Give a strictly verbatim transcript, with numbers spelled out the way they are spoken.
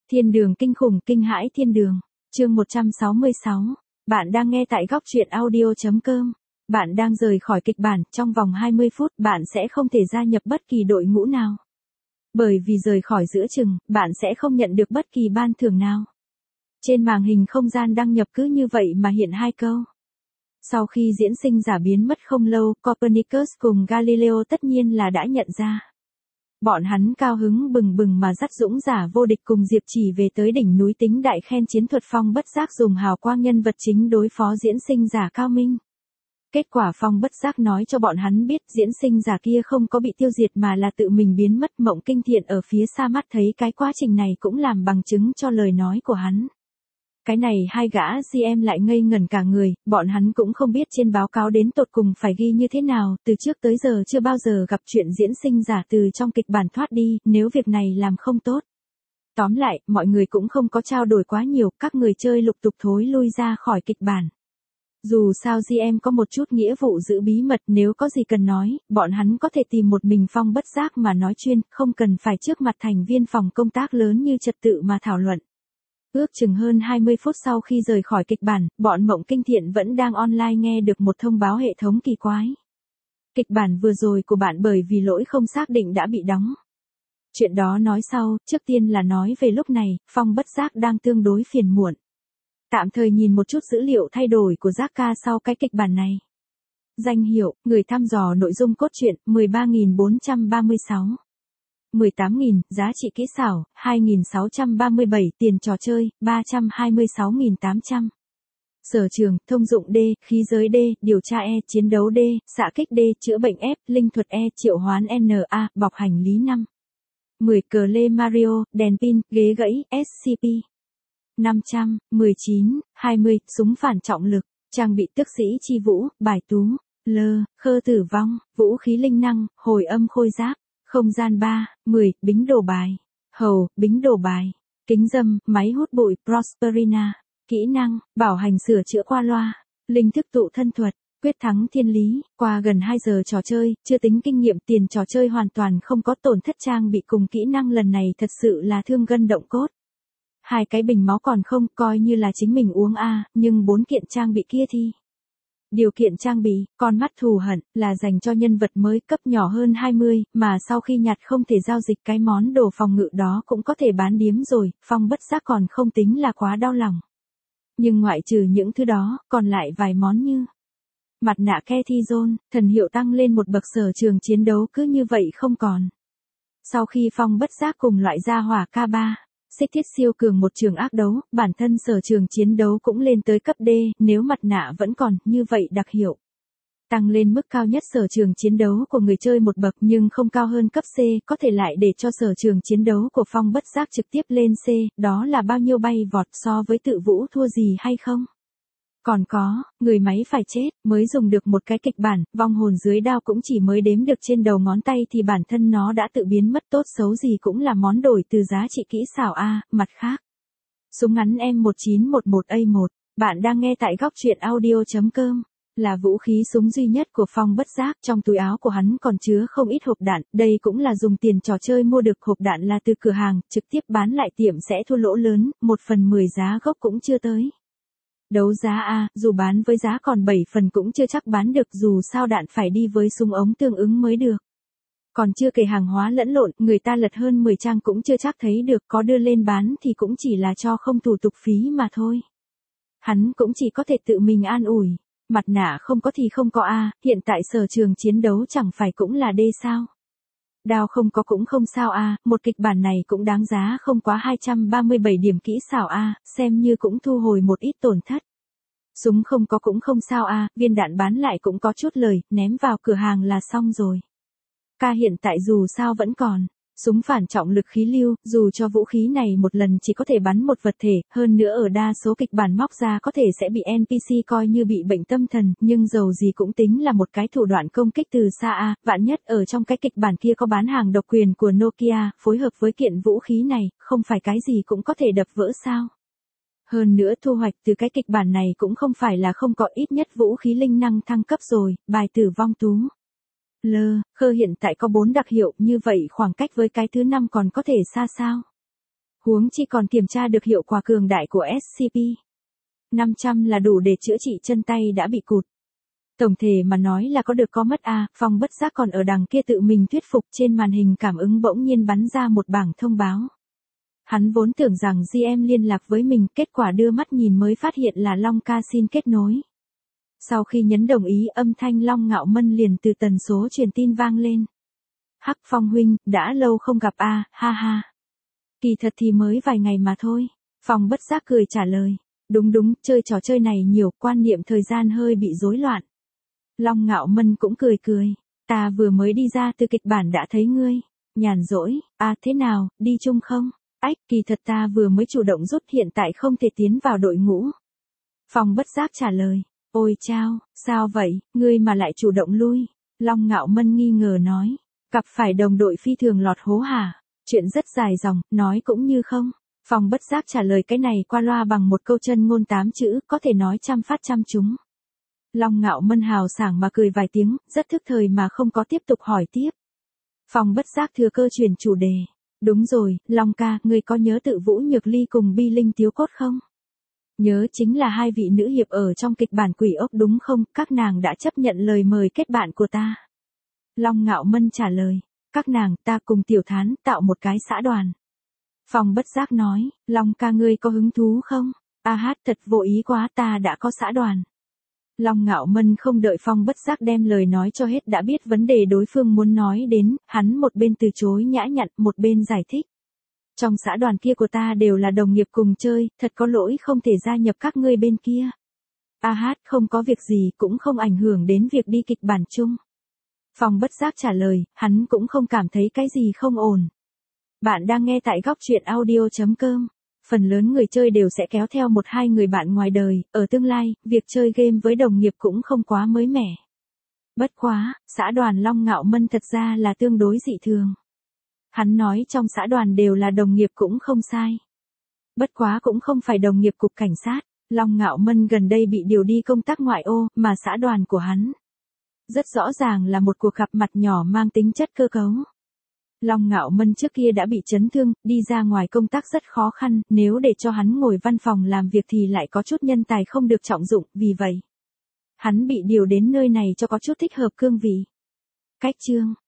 Thiên đường kinh khủng kinh hãi thiên đường. Chương một trăm sáu mươi sáu. Bạn đang nghe tại góc truyện audio.com. Bạn đang rời khỏi kịch bản, trong vòng hai mươi phút bạn sẽ không thể gia nhập bất kỳ đội ngũ nào. Bởi vì rời khỏi giữa chừng, bạn sẽ không nhận được bất kỳ ban thưởng nào. Trên màn hình không gian đăng nhập cứ như vậy mà hiện hai câu. Sau khi diễn sinh giả biến mất không lâu, Copernicus cùng Galileo tất nhiên là đã nhận ra. Bọn hắn cao hứng bừng bừng mà dắt dũng giả vô địch cùng Diệp Chỉ về tới đỉnh núi tính đại khen chiến thuật Phong Bất Giác dùng hào quang nhân vật chính đối phó diễn sinh giả cao minh. Kết quả Phong Bất Giác nói cho bọn hắn biết diễn sinh giả kia không có bị tiêu diệt mà là tự mình biến mất. Mộng Kinh Thiện ở phía xa mắt thấy cái quá trình này cũng làm bằng chứng cho lời nói của hắn. Cái này hai gã giê em lại ngây ngẩn cả người, bọn hắn cũng không biết trên báo cáo đến tột cùng phải ghi như thế nào, từ trước tới giờ chưa bao giờ gặp chuyện diễn sinh giả từ trong kịch bản thoát đi, nếu việc này làm không tốt. Tóm lại, mọi người cũng không có trao đổi quá nhiều, các người chơi lục tục thối lui ra khỏi kịch bản. Dù sao giê em có một chút nghĩa vụ giữ bí mật, nếu có gì cần nói, bọn hắn có thể tìm một mình Phong Bất Giác mà nói chuyên, không cần phải trước mặt thành viên phòng công tác lớn như trật tự mà thảo luận. Ước chừng hơn hai mươi phút sau khi rời khỏi kịch bản, bọn Mộng Kinh Thiện vẫn đang online nghe được một thông báo hệ thống kỳ quái. Kịch bản vừa rồi của bạn bởi vì lỗi không xác định đã bị đóng. Chuyện đó nói sau, trước tiên là nói về lúc này, Phong Bất Giác đang tương đối phiền muộn. Tạm thời nhìn một chút dữ liệu thay đổi của Giác ca sau cái kịch bản này. Danh hiệu, người thăm dò nội dung cốt truyện, mười ba nghìn bốn trăm ba mươi sáu. mười tám nghìn, giá trị kỹ xảo, hai nghìn sáu trăm ba mươi bảy, tiền trò chơi, ba trăm hai mươi sáu nghìn tám trăm. Sở trường, thông dụng D, khí giới D, điều tra E, chiến đấu D, xạ kích D, chữa bệnh F, linh thuật E, triệu hoán N A, bọc hành lý năm. mười cờ lê Mario, đèn pin, ghế gãy, S C P. năm trăm, mười chín, hai mươi, súng phản trọng lực, trang bị tước sĩ chi vũ, bài tú, lơ, khơ tử vong, vũ khí linh năng, hồi âm khôi giáp. Không gian ba, mười, bính đồ bài. Hầu, bính đồ bài. Kính dâm, máy hút bụi, Prosperina. Kỹ năng, bảo hành sửa chữa qua loa. Linh thức tụ thân thuật, quyết thắng thiên lý. Qua gần hai giờ trò chơi, chưa tính kinh nghiệm tiền trò chơi hoàn toàn không có tổn thất trang bị cùng kỹ năng lần này thật sự là thương gân động cốt. Hai cái bình máu còn không, coi như là chính mình uống a, nhưng bốn kiện trang bị kia thì... Điều kiện trang bị, con mắt thù hận, là dành cho nhân vật mới cấp nhỏ hơn hai mươi, mà sau khi nhặt không thể giao dịch cái món đồ phòng ngự đó cũng có thể bán điếm rồi, Phong Bất Giác còn không tính là quá đau lòng. Nhưng ngoại trừ những thứ đó, còn lại vài món như mặt nạ Cathy Zone, thần hiệu tăng lên một bậc sở trường chiến đấu cứ như vậy không còn. Sau khi Phong Bất Giác cùng loại gia hỏa K ba, xích thiết siêu cường một trường ác đấu, bản thân sở trường chiến đấu cũng lên tới cấp D, nếu mặt nạ vẫn còn, như vậy đặc hiệu. Tăng lên mức cao nhất sở trường chiến đấu của người chơi một bậc nhưng không cao hơn cấp C, có thể lại để cho sở trường chiến đấu của Phong Bất Giác trực tiếp lên C, đó là bao nhiêu bay vọt so với tự vũ thua gì hay không? Còn có, người máy phải chết, mới dùng được một cái kịch bản, vong hồn dưới đao cũng chỉ mới đếm được trên đầu ngón tay thì bản thân nó đã tự biến mất, tốt xấu gì cũng là món đổi từ giá trị kỹ xảo A, mặt khác. Súng ngắn M một chín một một A một, bạn đang nghe tại góc truyện audio.com, là vũ khí súng duy nhất của Phong Bất Giác, trong túi áo của hắn còn chứa không ít hộp đạn, đây cũng là dùng tiền trò chơi mua được, hộp đạn là từ cửa hàng, trực tiếp bán lại tiệm sẽ thua lỗ lớn, một phần mười giá gốc cũng chưa tới. Đấu giá A, dù bán với giá còn bảy phần cũng chưa chắc bán được, dù sao đạn phải đi với súng ống tương ứng mới được. Còn chưa kể hàng hóa lẫn lộn, người ta lật hơn mười trang cũng chưa chắc thấy được, có đưa lên bán thì cũng chỉ là cho không thủ tục phí mà thôi. Hắn cũng chỉ có thể tự mình an ủi, mặt nạ không có thì không có A, hiện tại sở trường chiến đấu chẳng phải cũng là D sao. Đao không có cũng không sao A, một kịch bản này cũng đáng giá không quá hai trăm ba mươi bảy điểm kỹ xảo A, xem như cũng thu hồi một ít tổn thất. Súng không có cũng không sao A, viên đạn bán lại cũng có chút lời, ném vào cửa hàng là xong rồi. Ca hiện tại dù sao vẫn còn. Súng phản trọng lực khí lưu, dù cho vũ khí này một lần chỉ có thể bắn một vật thể, hơn nữa ở đa số kịch bản móc ra có thể sẽ bị en pê xê coi như bị bệnh tâm thần, nhưng dầu gì cũng tính là một cái thủ đoạn công kích từ xa A, vạn nhất ở trong cái kịch bản kia có bán hàng độc quyền của Nokia, phối hợp với kiện vũ khí này, không phải cái gì cũng có thể đập vỡ sao. Hơn nữa thu hoạch từ cái kịch bản này cũng không phải là không có, ít nhất vũ khí linh năng thăng cấp rồi, bài tử vong tú. Lơ, khơ hiện tại có bốn đặc hiệu, như vậy khoảng cách với cái thứ năm còn có thể xa sao. Huống chi còn kiểm tra được hiệu quả cường đại của ét xê pê. năm trăm là đủ để chữa trị chân tay đã bị cụt. Tổng thể mà nói là có được có mất a, Phong bất giác còn ở đằng kia tự mình thuyết phục, trên màn hình cảm ứng bỗng nhiên bắn ra một bảng thông báo. Hắn vốn tưởng rằng giê em liên lạc với mình, kết quả đưa mắt nhìn mới phát hiện là Long ca xin kết nối. Sau khi nhấn đồng ý, âm thanh Long Ngạo Mân liền từ tần số truyền tin vang lên. Hắc Phong huynh, đã lâu không gặp a, ha ha. Kỳ thật thì mới vài ngày mà thôi. Phong bất giác cười trả lời. Đúng đúng, chơi trò chơi này nhiều, quan niệm thời gian hơi bị rối loạn. Long Ngạo Mân cũng cười cười. Ta vừa mới đi ra từ kịch bản đã thấy ngươi. Nhàn rỗi, à thế nào, đi chung không? Ách, kỳ thật ta vừa mới chủ động rút, hiện tại không thể tiến vào đội ngũ. Phong bất giác trả lời. Ôi chao, sao vậy, ngươi mà lại chủ động lui? Long Ngạo Mân nghi ngờ nói. Gặp phải đồng đội phi thường lọt hố hả? Chuyện rất dài dòng, nói cũng như không. Phong bất giác trả lời cái này qua loa bằng một câu chân ngôn tám chữ, có thể nói trăm phát trăm trúng. Long Ngạo Mân hào sảng mà cười vài tiếng, rất thức thời mà không có tiếp tục hỏi tiếp. Phong bất giác thừa cơ chuyển chủ đề. Đúng rồi, Long ca, ngươi có nhớ Tự Vũ Nhược Ly cùng Bi Linh Tiếu Cốt không? Nhớ, chính là hai vị nữ hiệp ở trong kịch bản Quỷ Ốc đúng không? Các nàng đã chấp nhận lời mời kết bạn của ta. Long Ngạo Mân trả lời. Các nàng, ta cùng Tiểu Thán tạo một cái xã đoàn. Phong bất giác nói, Long ca ngươi có hứng thú không? A hát, thật vô ý quá, ta đã có xã đoàn. Long Ngạo Mân không đợi Phong bất giác đem lời nói cho hết đã biết vấn đề đối phương muốn nói đến, hắn một bên từ chối nhã nhặn, một bên giải thích. Trong xã đoàn kia của ta đều là đồng nghiệp cùng chơi, thật có lỗi không thể gia nhập các ngươi bên kia. A hát, không có việc gì, cũng không ảnh hưởng đến việc đi kịch bản chung. Phong bất giác trả lời, hắn cũng không cảm thấy cái gì không ổn. Bạn đang nghe tại góc truyện audio chấm com. Phần lớn người chơi đều sẽ kéo theo một hai người bạn ngoài đời, ở tương lai, việc chơi game với đồng nghiệp cũng không quá mới mẻ. Bất quá, xã đoàn Long Ngạo Mân thật ra là tương đối dị thường. Hắn nói trong xã đoàn đều là đồng nghiệp cũng không sai. Bất quá cũng không phải đồng nghiệp cục cảnh sát, Long Ngạo Mân gần đây bị điều đi công tác ngoại ô, mà xã đoàn của hắn rất rõ ràng là một cuộc gặp mặt nhỏ mang tính chất cơ cấu. Long Ngạo Mân trước kia đã bị chấn thương, đi ra ngoài công tác rất khó khăn, nếu để cho hắn ngồi văn phòng làm việc thì lại có chút nhân tài không được trọng dụng, vì vậy hắn bị điều đến nơi này cho có chút thích hợp cương vị. Cách chương